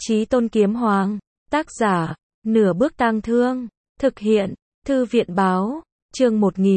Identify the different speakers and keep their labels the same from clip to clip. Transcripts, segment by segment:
Speaker 1: Chí Tôn Kiếm Hoàng, tác giả, Nửa Bước Tang Thương, thực hiện, Thư viện báo, chương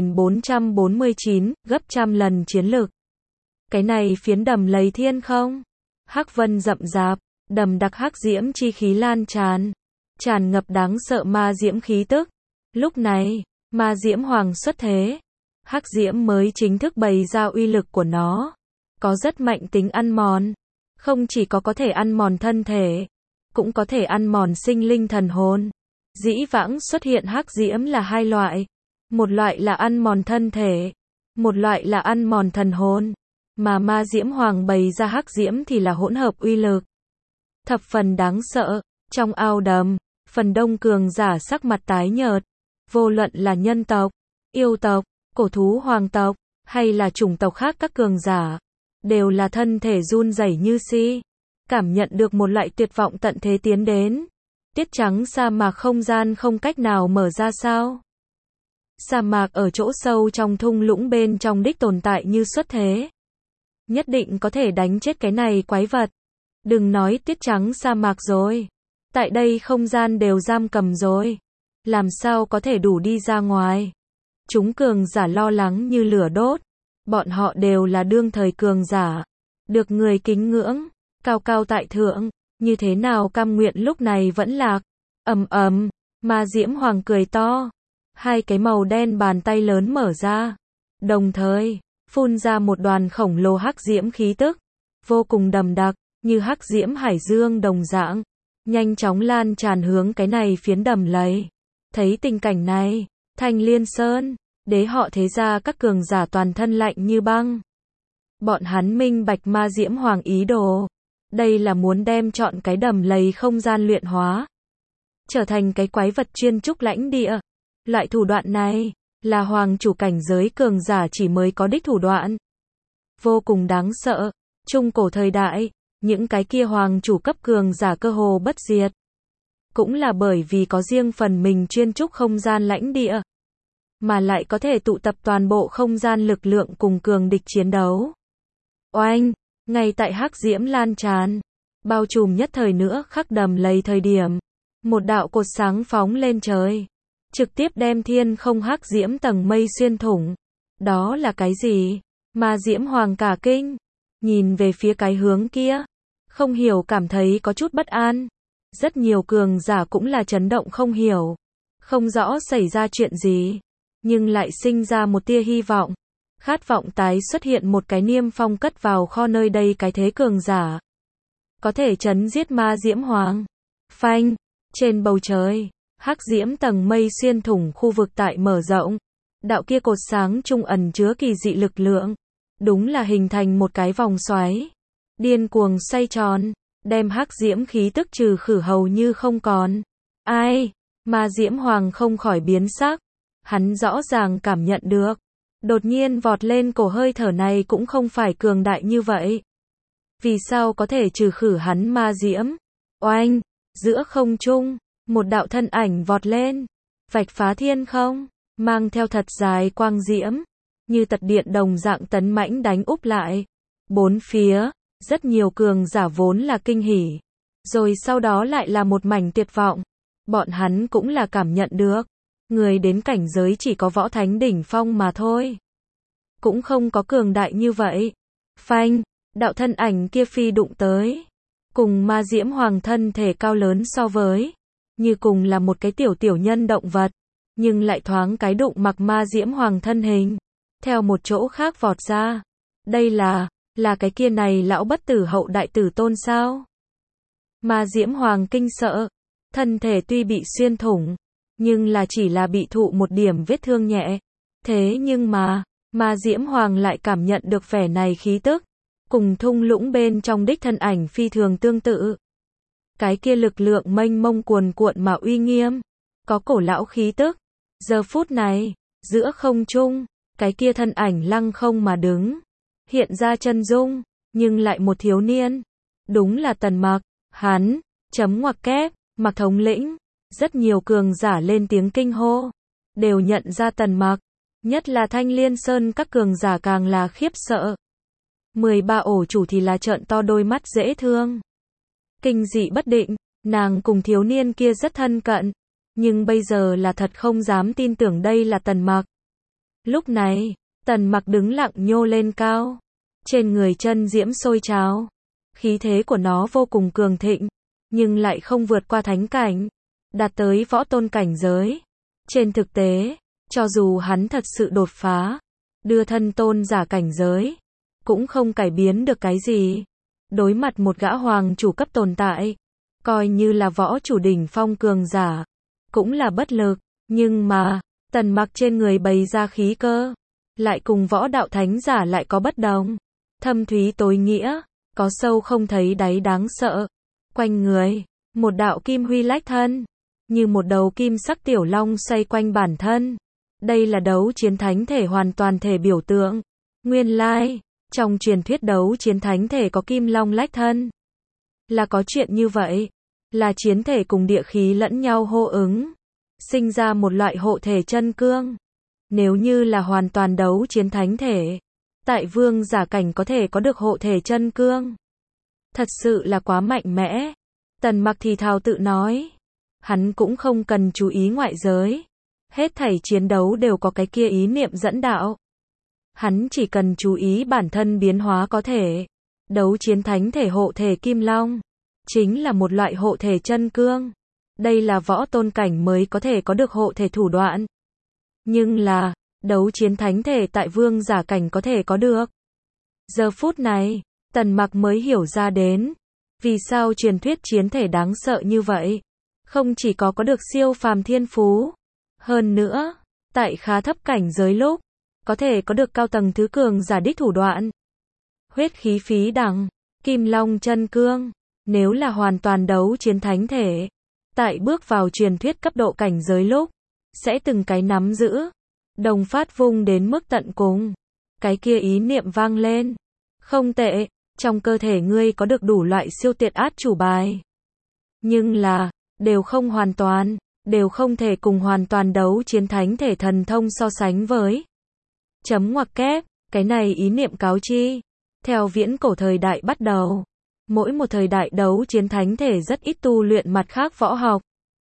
Speaker 1: 1449, gấp trăm lần chiến lực. Cái này phiến đầm lấy thiên không? Hắc vân rậm rạp, đầm đặc hắc diễm chi khí lan tràn, tràn ngập đáng sợ ma diễm khí tức. Lúc này, ma diễm hoàng xuất thế, hắc diễm mới chính thức bày ra uy lực của nó, có rất mạnh tính ăn mòn, không chỉ có thể ăn mòn thân thể, cũng có thể ăn mòn sinh linh thần hồn. Dĩ vãng xuất hiện hắc diễm là hai loại, một loại là ăn mòn thân thể, một loại là ăn mòn thần hồn, mà ma diễm hoàng bày ra hắc diễm thì là hỗn hợp uy lực, thập phần đáng sợ. Trong ao đầm, phần đông cường giả sắc mặt tái nhợt, vô luận là nhân tộc, yêu tộc, cổ thú hoàng tộc, hay là chủng tộc khác các cường giả, đều là thân thể run rẩy như si, cảm nhận được một loại tuyệt vọng tận thế tiến đến. Tiết trắng sa mạc không gian không cách nào mở ra sao? Sa mạc ở chỗ sâu trong thung lũng bên trong đích tồn tại như xuất thế, nhất định có thể đánh chết cái này quái vật. Đừng nói tiết trắng sa mạc rồi, tại đây không gian đều giam cầm rồi, làm sao có thể đủ đi ra ngoài? Chúng cường giả lo lắng như lửa đốt, bọn họ đều là đương thời cường giả, được người kính ngưỡng, cao cao tại thượng, như thế nào cam nguyện lúc này vẫn lạc. Ầm ầm, ma diễm hoàng cười to, hai cái màu đen bàn tay lớn mở ra, đồng thời phun ra một đoàn khổng lồ hắc diễm khí tức, vô cùng đậm đặc, như hắc diễm hải dương đồng dạng, nhanh chóng lan tràn hướng cái này phiến đầm lầy. Thấy tình cảnh này, Thanh Liên Sơn, đế họ thế gia các cường giả toàn thân lạnh như băng. Bọn hắn minh bạch ma diễm hoàng ý đồ, đây là muốn đem chọn cái đầm lầy không gian luyện hóa, trở thành cái quái vật chuyên trúc lãnh địa. Loại thủ đoạn này, là hoàng chủ cảnh giới cường giả chỉ mới có đích thủ đoạn. Vô cùng đáng sợ, trung cổ thời đại, những cái kia hoàng chủ cấp cường giả cơ hồ bất diệt. Cũng là bởi vì có riêng phần mình chuyên trúc không gian lãnh địa, mà lại có thể tụ tập toàn bộ không gian lực lượng cùng cường địch chiến đấu. Oanh, ngay tại hắc diễm lan tràn, bao trùm nhất thời nữa khắc đầm lầy thời điểm, một đạo cột sáng phóng lên trời, trực tiếp đem thiên không hắc diễm tầng mây xuyên thủng. Đó là cái gì? Ma diễm hoàng cả kinh, nhìn về phía cái hướng kia, không hiểu cảm thấy có chút bất an. Rất nhiều cường giả cũng là chấn động không hiểu, không rõ xảy ra chuyện gì, nhưng lại sinh ra một tia hy vọng, khát vọng tái xuất hiện một cái niêm phong cất vào kho nơi đây cái thế cường giả, có thể chấn giết ma diễm hoàng. Phanh, trên bầu trời, hắc diễm tầng mây xuyên thủng khu vực tại mở rộng, đạo kia cột sáng trung ẩn chứa kỳ dị lực lượng, đúng là hình thành một cái vòng xoáy, điên cuồng xoay tròn, đem hắc diễm khí tức trừ khử hầu như không còn. Ai? Ma diễm hoàng không khỏi biến sắc, hắn rõ ràng cảm nhận được, đột nhiên vọt lên cổ hơi thở này cũng không phải cường đại như vậy. Vì sao có thể trừ khử hắn ma diễm? Oanh, giữa không trung, một đạo thân ảnh vọt lên, vạch phá thiên không, mang theo thật dài quang diễm, như tật điện đồng dạng tấn mãnh đánh úp lại. Bốn phía, rất nhiều cường giả vốn là kinh hỉ, rồi sau đó lại là một mảnh tuyệt vọng. Bọn hắn cũng là cảm nhận được, người đến cảnh giới chỉ có võ thánh đỉnh phong mà thôi, cũng không có cường đại như vậy. Phanh, đạo thân ảnh kia phi đụng tới, cùng ma diễm hoàng thân thể cao lớn so với, như cùng là một cái tiểu nhân động vật, nhưng lại thoáng cái đụng mặc ma diễm hoàng thân hình, theo một chỗ khác vọt ra. Đây là cái kia này lão bất tử hậu đại tử tôn sao? Ma diễm hoàng kinh sợ, thân thể tuy bị xuyên thủng, nhưng là chỉ là bị thụ một điểm vết thương nhẹ. Thế nhưng mà, ma diễm hoàng lại cảm nhận được vẻ này khí tức, cùng thung lũng bên trong đích thân ảnh phi thường tương tự. Cái kia lực lượng mênh mông cuồn cuộn mà uy nghiêm, có cổ lão khí tức. Giờ phút này, giữa không trung, cái kia thân ảnh lăng không mà đứng, hiện ra chân dung, nhưng lại một thiếu niên. Đúng là Tần Mặc, hắn, chấm ngoặc kép, Mặc thống lĩnh. Rất nhiều cường giả lên tiếng kinh hô, đều nhận ra Tần Mặc, nhất là Thanh Liên Sơn các cường giả càng là khiếp sợ. 13 ổ chủ thì là trợn to đôi mắt dễ thương. kinh dị bất định, nàng cùng thiếu niên kia rất thân cận, nhưng bây giờ là thật không dám tin tưởng đây là Tần Mặc. Lúc này, Tần Mặc đứng lặng nhô lên cao, trên người chân diễm sôi trào, khí thế của nó vô cùng cường thịnh, nhưng lại không vượt qua thánh cảnh, đạt tới võ tôn cảnh giới. Trên thực tế, cho dù hắn thật sự đột phá, đưa thân tôn giả cảnh giới, cũng không cải biến được cái gì. Đối mặt một gã hoàng chủ cấp tồn tại, coi như là võ chủ đỉnh phong cường giả, cũng là bất lực. Nhưng mà, Tần Mặc trên người bày ra khí cơ, lại cùng võ đạo thánh giả lại có bất đồng. Thâm thúy tối nghĩa, có sâu không thấy đáy đáng sợ. Quanh người, một đạo kim huy lách thân, như một đầu kim sắc tiểu long xoay quanh bản thân. Đây là đấu chiến thánh thể hoàn toàn thể biểu tượng. Nguyên lai, trong truyền thuyết đấu chiến thánh thể có kim long lách thân. Là có chuyện như vậy, là chiến thể cùng địa khí lẫn nhau hô ứng, sinh ra một loại hộ thể chân cương. Nếu như là hoàn toàn đấu chiến thánh thể, tại vương giả cảnh có thể có được hộ thể chân cương. Thật sự là quá mạnh mẽ. Tần Mặc thì thào tự nói. Hắn cũng không cần chú ý ngoại giới. Hết thảy chiến đấu đều có cái kia ý niệm dẫn đạo. Hắn chỉ cần chú ý bản thân biến hóa có thể. Đấu chiến thánh thể hộ thể kim long, chính là một loại hộ thể chân cương. Đây là võ tôn cảnh mới có thể có được hộ thể thủ đoạn. Nhưng là, đấu chiến thánh thể tại vương giả cảnh có thể có được. Giờ phút này, Tần Mặc mới hiểu ra đến, vì sao truyền thuyết chiến thể đáng sợ như vậy. Không chỉ có được siêu phàm thiên phú, hơn nữa, tại khá thấp cảnh giới lúc, có thể có được cao tầng thứ cường giả đích thủ đoạn. Huyết khí phí đẳng, kim long chân cương, nếu là hoàn toàn đấu chiến thánh thể, tại bước vào truyền thuyết cấp độ cảnh giới lúc, sẽ từng cái nắm giữ, đồng phát vung đến mức tận cùng. Cái kia ý niệm vang lên. Không tệ, trong cơ thể ngươi có được đủ loại siêu tuyệt át chủ bài. Nhưng là, đều không hoàn toàn, đều không thể cùng hoàn toàn đấu chiến thánh thể thần thông so sánh với. Chấm ngoặc kép, cái này ý niệm cáo chi. Theo viễn cổ thời đại bắt đầu, mỗi một thời đại đấu chiến thánh thể rất ít tu luyện mặt khác võ học.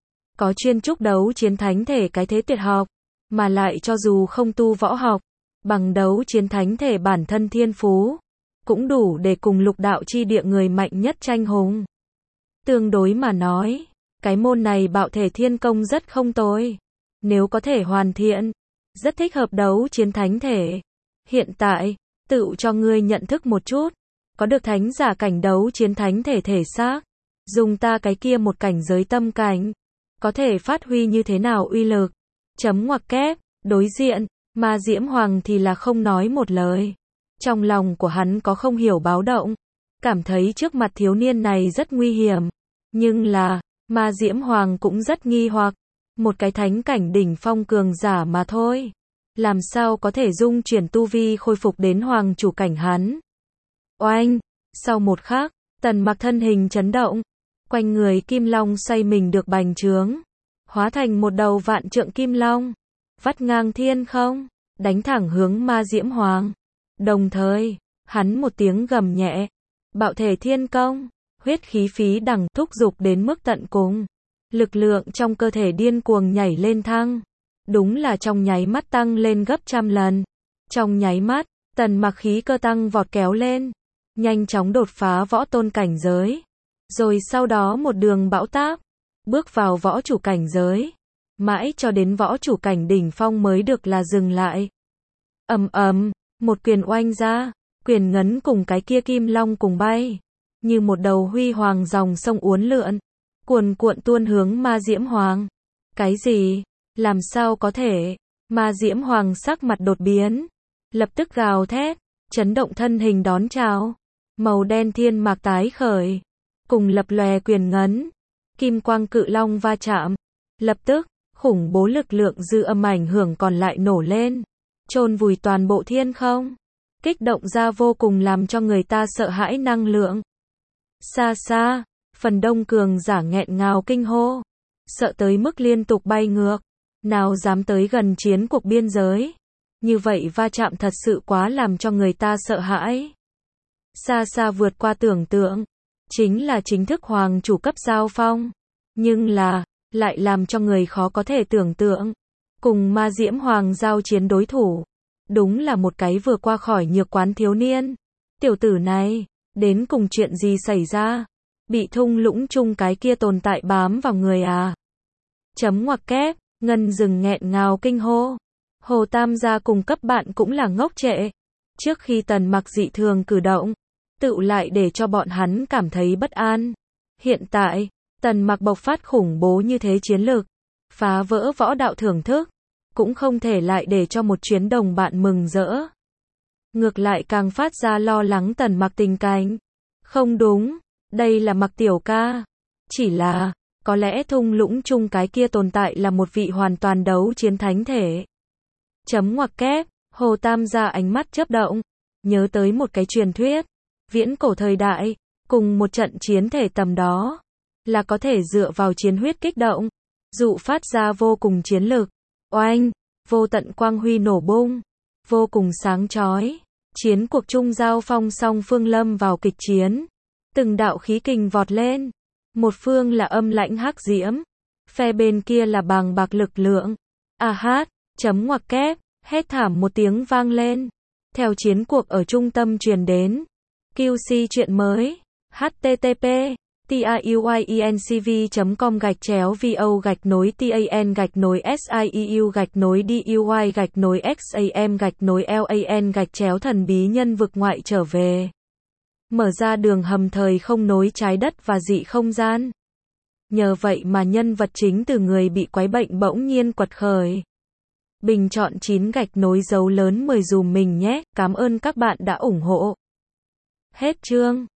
Speaker 1: Có chuyên trúc đấu chiến thánh thể cái thế tuyệt học, mà lại cho dù không tu võ học, bằng đấu chiến thánh thể bản thân thiên phú, cũng đủ để cùng lục đạo chi địa người mạnh nhất tranh hùng. Tương đối mà nói, cái môn này bạo thể thiên công rất không tồi. Nếu có thể hoàn thiện, rất thích hợp đấu chiến thánh thể. Hiện tại, tự cho ngươi nhận thức một chút, có được thánh giả cảnh đấu chiến thánh thể thể xác, dùng ta cái kia một cảnh giới tâm cảnh, có thể phát huy như thế nào uy lực. Chấm ngoặc kép, đối diện, Ma Diễm Hoàng thì là không nói một lời. Trong lòng của hắn có không hiểu báo động, cảm thấy trước mặt thiếu niên này rất nguy hiểm. Nhưng là, Ma Diễm Hoàng cũng rất nghi hoặc, một cái thánh cảnh đỉnh phong cường giả mà thôi. Làm sao có thể dung chuyển tu vi khôi phục đến hoàng chủ cảnh hắn. Oanh, sau một khắc, Tần Mặc thân hình chấn động, quanh người kim long xoay mình được bành trướng, hóa thành một đầu vạn trượng kim long, vắt ngang thiên không, đánh thẳng hướng Ma Diễm Hoàng. Đồng thời, hắn một tiếng gầm nhẹ, bạo thể thiên công, huyết khí phí đẳng thúc giục đến mức tận cùng. Lực lượng trong cơ thể điên cuồng nhảy lên thăng. Đúng là trong nháy mắt tăng lên gấp trăm lần. Trong nháy mắt, Tần Mặc khí cơ tăng vọt kéo lên, nhanh chóng đột phá võ tôn cảnh giới. Rồi sau đó một đường bão táp, bước vào võ chủ cảnh giới. Mãi cho đến võ chủ cảnh đỉnh phong mới được là dừng lại. Ầm ầm, một quyền oanh ra, quyền ngấn cùng cái kia kim long cùng bay, như một đầu huy hoàng dòng sông uốn lượn, cuồn cuộn tuôn hướng Ma Diễm Hoàng. Cái gì? Làm sao có thể? Ma Diễm Hoàng sắc mặt đột biến, lập tức gào thét, chấn động thân hình đón chào. Màu đen thiên mạc tái khởi, cùng lập lòe quyền ngấn, kim quang cự long va chạm. Lập tức, khủng bố lực lượng dư âm ảnh hưởng còn lại nổ lên, chôn vùi toàn bộ thiên không, kích động ra vô cùng làm cho người ta sợ hãi năng lượng. Xa xa, phần đông cường giả nghẹn ngào kinh hô, sợ tới mức liên tục bay ngược, nào dám tới gần chiến cuộc biên giới. Như vậy va chạm thật sự quá làm cho người ta sợ hãi. Xa xa vượt qua tưởng tượng, chính là chính thức hoàng chủ cấp giao phong. Nhưng là, lại làm cho người khó có thể tưởng tượng. Cùng Ma Diễm Hoàng giao chiến đối thủ. Đúng là một cái vừa qua khỏi nhược quán thiếu niên. Tiểu tử này, đến cùng chuyện gì xảy ra? Bị thung lũng chung cái kia tồn tại bám vào người à? Chấm ngoặc kép, Ngân dừng nghẹn ngào kinh hô. Hồ Tam gia cùng cấp bạn cũng là ngốc trệ. Trước khi Tần Mặc dị thường cử động, tựu lại để cho bọn hắn cảm thấy bất an. Hiện tại, Tần Mặc bộc phát khủng bố như thế chiến lược, phá vỡ võ đạo thưởng thức, cũng không thể lại để cho một chuyến đồng bạn mừng rỡ. Ngược lại càng phát ra lo lắng Tần Mặc tình cảnh. Không đúng, đây là Mặc tiểu ca. Chỉ là, có lẽ thung lũng chung cái kia tồn tại là một vị hoàn toàn đấu chiến thánh thể. Chấm ngoặc kép, Hồ Tam gia ánh mắt chớp động, nhớ tới một cái truyền thuyết, viễn cổ thời đại, cùng một trận chiến thể tầm đó, là có thể dựa vào chiến huyết kích động, dụ phát ra vô cùng chiến lực. Oanh, vô tận quang huy nổ bung, vô cùng sáng chói. Chiến cuộc chung giao phong song phương lâm vào kịch chiến. Từng đạo khí kình vọt lên. Một phương là âm lãnh hắc diễm, phe bên kia là bàng bạc lực lượng. A hát, chấm ngoặc kép, hét thảm một tiếng vang lên. Theo chiến cuộc ở trung tâm truyền đến. QC chuyện mới. http tiuy.sieu/vo/duy/xam/lan/thần bí nhân vực ngoại trở về. Mở ra đường hầm thời không nối trái đất và dị không gian. Nhờ vậy mà nhân vật chính từ người bị quái bệnh bỗng nhiên quật khởi. Bình chọn 9 gạch nối dấu lớn 10 dùm mình nhé, cảm ơn các bạn đã ủng hộ. Hết chương.